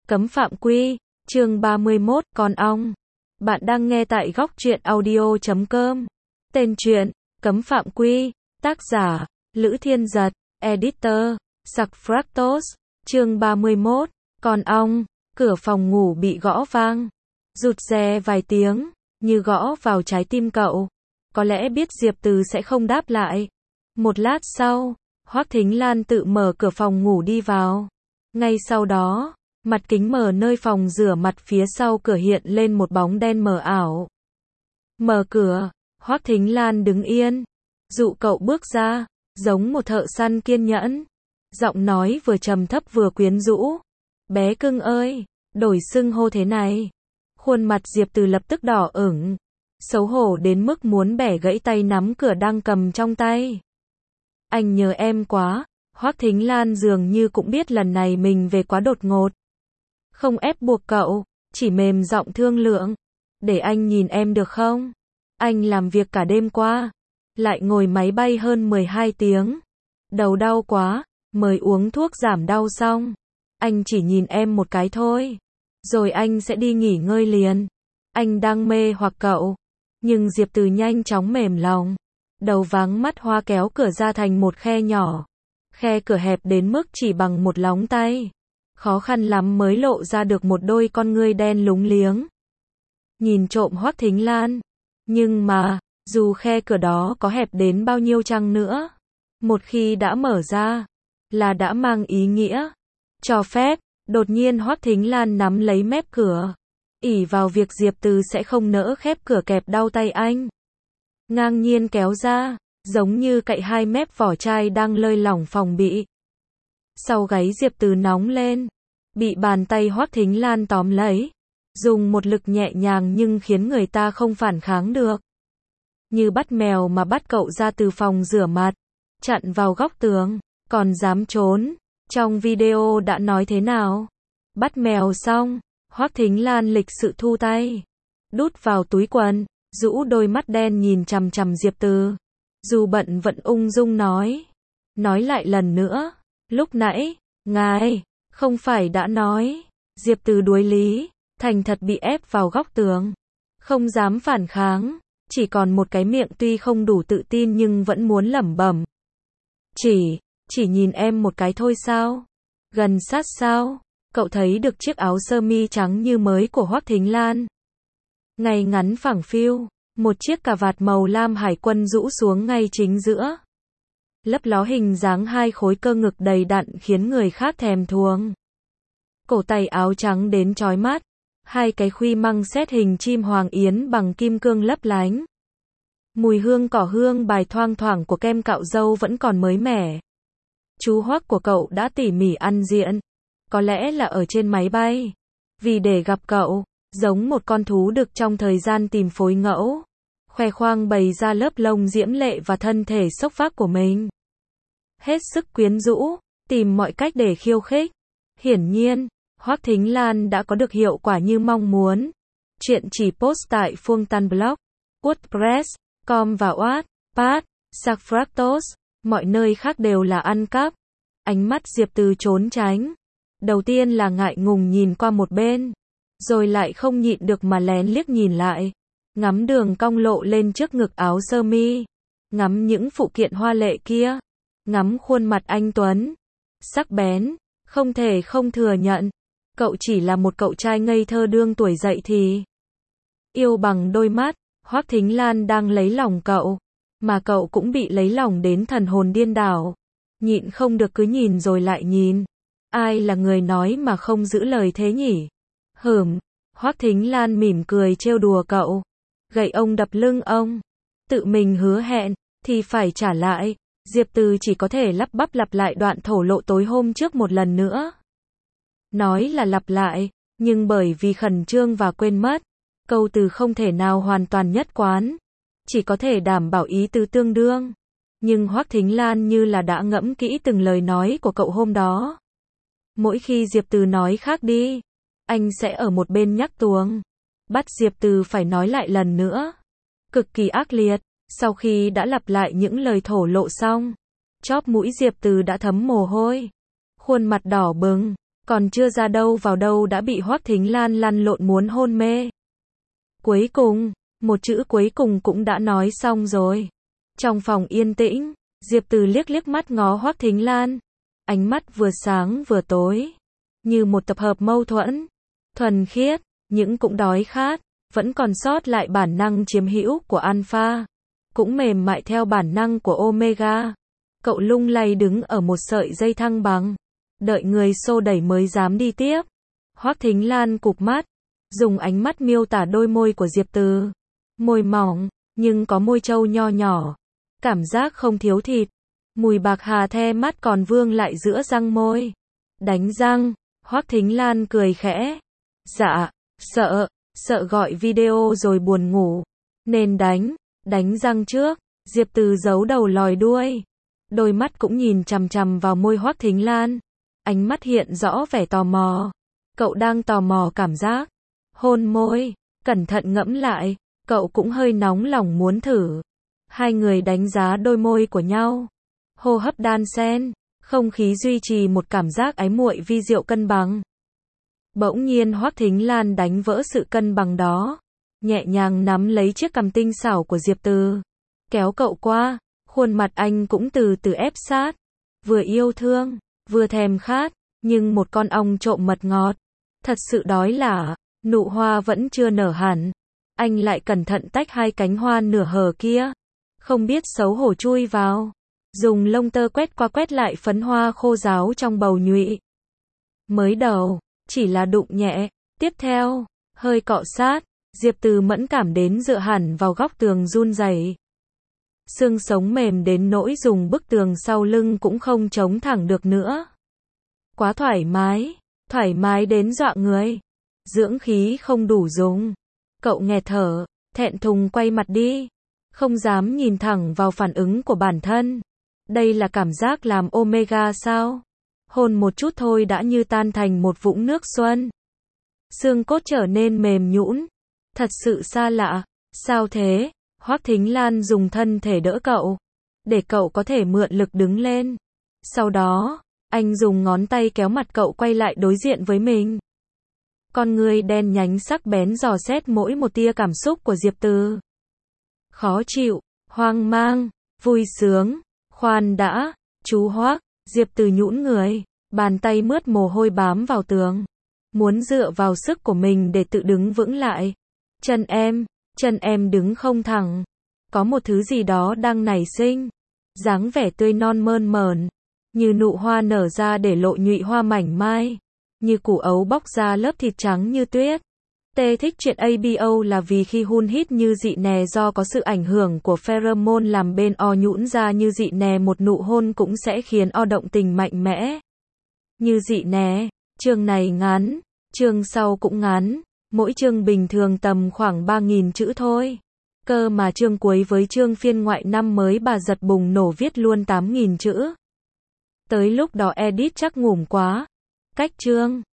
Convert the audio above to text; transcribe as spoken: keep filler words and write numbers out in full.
Cấm phạm quy, chương ba mươi mốt, con ong. Bạn đang nghe tại góc truyện audio chấm com. Tên truyện, Cấm phạm quy, tác giả, Lữ Thiên Giật, editor, Sặc Fractos, chương ba mươi mốt, con ong. Cửa phòng ngủ bị gõ vang, rụt rè vài tiếng, như gõ vào trái tim cậu. Có lẽ biết Diệp Từ sẽ không đáp lại. Một lát sau, Hoắc Thính Lan tự mở cửa phòng ngủ đi vào. Ngay sau đó, mặt kính mở nơi phòng rửa mặt phía sau cửa hiện lên một bóng đen mờ ảo. Mở cửa, Hoắc Thính Lan đứng yên, dụ cậu bước ra, giống một thợ săn kiên nhẫn. Giọng nói vừa trầm thấp vừa quyến rũ. Bé cưng ơi, đổi xưng hô thế này. Khuôn mặt Diệp Từ lập tức đỏ ửng, xấu hổ đến mức muốn bẻ gãy tay nắm cửa đang cầm trong tay. Anh nhớ em quá. Hoắc Thính Lan dường như cũng biết lần này mình về quá đột ngột. Không ép buộc cậu, chỉ mềm giọng thương lượng. Để anh nhìn em được không? Anh làm việc cả đêm qua, lại ngồi máy bay hơn mười hai tiếng. Đầu đau quá, mới uống thuốc giảm đau xong. Anh chỉ nhìn em một cái thôi, rồi anh sẽ đi nghỉ ngơi liền. Anh đang mê hoặc cậu, nhưng Diệp Từ nhanh chóng mềm lòng. Đầu váng mắt hoa kéo cửa ra thành một khe nhỏ. Khe cửa hẹp đến mức chỉ bằng một lóng tay. Khó khăn lắm mới lộ ra được một đôi con ngươi đen lúng liếng. Nhìn trộm Hoắc Thính Lan. Nhưng mà, dù khe cửa đó có hẹp đến bao nhiêu chăng nữa, một khi đã mở ra, là đã mang ý nghĩa cho phép. Đột nhiên Hoắc Thính Lan nắm lấy mép cửa, ỷ vào việc Diệp Từ sẽ không nỡ khép cửa kẹp đau tay anh. Ngang nhiên kéo ra, giống như cạy hai mép vỏ chai đang lơi lỏng phòng bị. Sau gáy Diệp Từ nóng lên, bị bàn tay Hoắc Thính Lan tóm lấy, dùng một lực nhẹ nhàng nhưng khiến người ta không phản kháng được. Như bắt mèo mà bắt cậu ra từ phòng rửa mặt, chặn vào góc tường, còn dám trốn. Trong video đã nói thế nào? Bắt mèo xong, Hoắc Thính Lan lịch sự thu tay, đút vào túi quần, rũ đôi mắt đen nhìn chằm chằm Diệp Từ. Dù bận vẫn ung dung nói. Nói lại lần nữa. Lúc nãy, ngài, không phải đã nói. Diệp Từ đuối lý, thành thật bị ép vào góc tường. Không dám phản kháng, chỉ còn một cái miệng tuy không đủ tự tin nhưng vẫn muốn lẩm bẩm. Chỉ, chỉ nhìn em một cái thôi sao? Gần sát sao? Cậu thấy được chiếc áo sơ mi trắng như mới của Hoắc Thính Lan. Ngay ngắn phẳng phiu. Một chiếc cà vạt màu lam hải quân rũ xuống ngay chính giữa. Lấp ló hình dáng hai khối cơ ngực đầy đặn khiến người khác thèm thuồng. Cổ tay áo trắng đến chói mắt. Hai cái khuy măng xét hình chim hoàng yến bằng kim cương lấp lánh. Mùi hương cỏ hương bài thoang thoảng của kem cạo râu vẫn còn mới mẻ. Chú Hoắc của cậu đã tỉ mỉ ăn diện. Có lẽ là ở trên máy bay. Vì để gặp cậu, giống một con thú đực trong thời gian tìm phối ngẫu. Khoe khoang bày ra lớp lông diễm lệ và thân thể xốc phác của mình. Hết sức quyến rũ, tìm mọi cách để khiêu khích. Hiển nhiên, Hoắc Thính Lan đã có được hiệu quả như mong muốn. Chuyện chỉ post tại Phuongtan Blog, WordPress, com và Wattpad, Sặc Fractos, mọi nơi khác đều là ăn cắp. Ánh mắt Diệp Từ trốn tránh. Đầu tiên là ngại ngùng nhìn qua một bên, rồi lại không nhịn được mà lén liếc nhìn lại. Ngắm đường cong lộ lên trước ngực áo sơ mi, ngắm những phụ kiện hoa lệ kia, ngắm khuôn mặt anh tuấn, sắc bén, không thể không thừa nhận, cậu chỉ là một cậu trai ngây thơ đương tuổi dậy thì. Yêu bằng đôi mắt, Hoắc Thính Lan đang lấy lòng cậu, mà cậu cũng bị lấy lòng đến thần hồn điên đảo. Nhịn không được cứ nhìn rồi lại nhìn. Ai là người nói mà không giữ lời thế nhỉ? Hửm, Hoắc Thính Lan mỉm cười trêu đùa cậu. Gậy ông đập lưng ông. Tự mình hứa hẹn, thì phải trả lại. Diệp Từ chỉ có thể lắp bắp lặp lại đoạn thổ lộ tối hôm trước một lần nữa. Nói là lặp lại, nhưng bởi vì khẩn trương và quên mất, câu từ không thể nào hoàn toàn nhất quán. Chỉ có thể đảm bảo ý tứ tương đương. Nhưng Hoắc Thính Lan như là đã ngẫm kỹ từng lời nói của cậu hôm đó. Mỗi khi Diệp Từ nói khác đi, anh sẽ ở một bên nhắc tuồng. Bắt Diệp Từ phải nói lại lần nữa. Cực kỳ ác liệt. Sau khi đã lặp lại những lời thổ lộ xong, chóp mũi Diệp Từ đã thấm mồ hôi. Khuôn mặt đỏ bừng, Còn chưa ra đâu vào đâu đã bị Hoắc Thính Lan lăn lộn muốn hôn mê. Cuối cùng, một chữ cuối cùng cũng đã nói xong rồi. Trong phòng yên tĩnh, Diệp Từ liếc liếc mắt ngó Hoắc Thính Lan. Ánh mắt vừa sáng vừa tối. Như một tập hợp mâu thuẫn. Thuần khiết, nhưng cũng đói khát. Vẫn còn sót lại bản năng chiếm hữu của Alpha. Cũng mềm mại theo bản năng của Omega. Cậu lung lay đứng ở một sợi dây thăng bằng. Đợi người xô đẩy mới dám đi tiếp. Hoắc Thính Lan cụp mắt. Dùng ánh mắt miêu tả đôi môi của Diệp Từ. Môi mỏng, nhưng có môi trâu nho nhỏ. Cảm giác không thiếu thịt. Mùi bạc hà the mắt còn vương lại giữa răng môi. Đánh răng, Hoắc Thính Lan cười khẽ. Dạ, sợ, sợ gọi video rồi buồn ngủ. Nên đánh, đánh răng trước. Diệp Từ giấu đầu lòi đuôi. Đôi mắt cũng nhìn chằm chằm vào môi Hoắc Thính Lan. Ánh mắt hiện rõ vẻ tò mò. Cậu đang tò mò cảm giác. Hôn môi, cẩn thận ngẫm lại, cậu cũng hơi nóng lòng muốn thử. Hai người đánh giá đôi môi của nhau. Hô hấp đan xen, không khí duy trì một cảm giác ái muội vi diệu cân bằng. Bỗng nhiên Hoắc Thính Lan đánh vỡ sự cân bằng đó. Nhẹ nhàng nắm lấy chiếc cằm tinh xảo của Diệp Từ. Kéo cậu qua, khuôn mặt anh cũng từ từ ép sát. Vừa yêu thương, vừa thèm khát, nhưng một con ong trộm mật ngọt. Thật sự đói lả, nụ hoa vẫn chưa nở hẳn. Anh lại cẩn thận tách hai cánh hoa nửa hở kia. Không biết xấu hổ chui vào. Dùng lông tơ quét qua quét lại phấn hoa khô ráo trong bầu nhụy. Mới đầu, chỉ là đụng nhẹ. Tiếp theo, hơi cọ sát. Diệp Từ mẫn cảm đến dựa hẳn vào góc tường run rẩy. Xương sống mềm đến nỗi dùng bức tường sau lưng cũng không chống thẳng được nữa. Quá thoải mái, thoải mái đến dọa người. Dưỡng khí không đủ dùng. Cậu nghẹt thở, thẹn thùng quay mặt đi. Không dám nhìn thẳng vào phản ứng của bản thân. Đây là cảm giác làm Omega sao? Hôn một chút thôi đã như tan thành một vũng nước xuân. Xương cốt trở nên mềm nhũn. Thật sự xa lạ. Sao thế? Hoắc Thính Lan dùng thân thể đỡ cậu. Để cậu có thể mượn lực đứng lên. Sau đó, anh dùng ngón tay kéo mặt cậu quay lại đối diện với mình. Con ngươi đen nhánh sắc bén dò xét mỗi một tia cảm xúc của Diệp Từ. Khó chịu, hoang mang, vui sướng, khoan đã, chú Hoắc. Diệp Từ nhũn người, bàn tay mướt mồ hôi bám vào tường. Muốn dựa vào sức của mình để tự đứng vững lại. Chân em, chân em đứng không thẳng. Có một thứ gì đó đang nảy sinh. Dáng vẻ tươi non mơn mởn. Như nụ hoa nở ra để lộ nhụy hoa mảnh mai. Như củ ấu bóc ra lớp thịt trắng như tuyết. Tê thích chuyện a bê o là vì khi hun hít như dị nè do có sự ảnh hưởng của pheromone làm bên o nhũn ra như dị nè, một nụ hôn cũng sẽ khiến o động tình mạnh mẽ. Như dị nè, chương này ngắn, chương sau cũng ngắn, mỗi chương bình thường tầm khoảng ba nghìn chữ thôi. Cơ mà chương cuối với chương phiên ngoại năm mới bà giật bùng nổ viết luôn tám nghìn chữ. Tới lúc đó edit chắc ngủm quá. Cách chương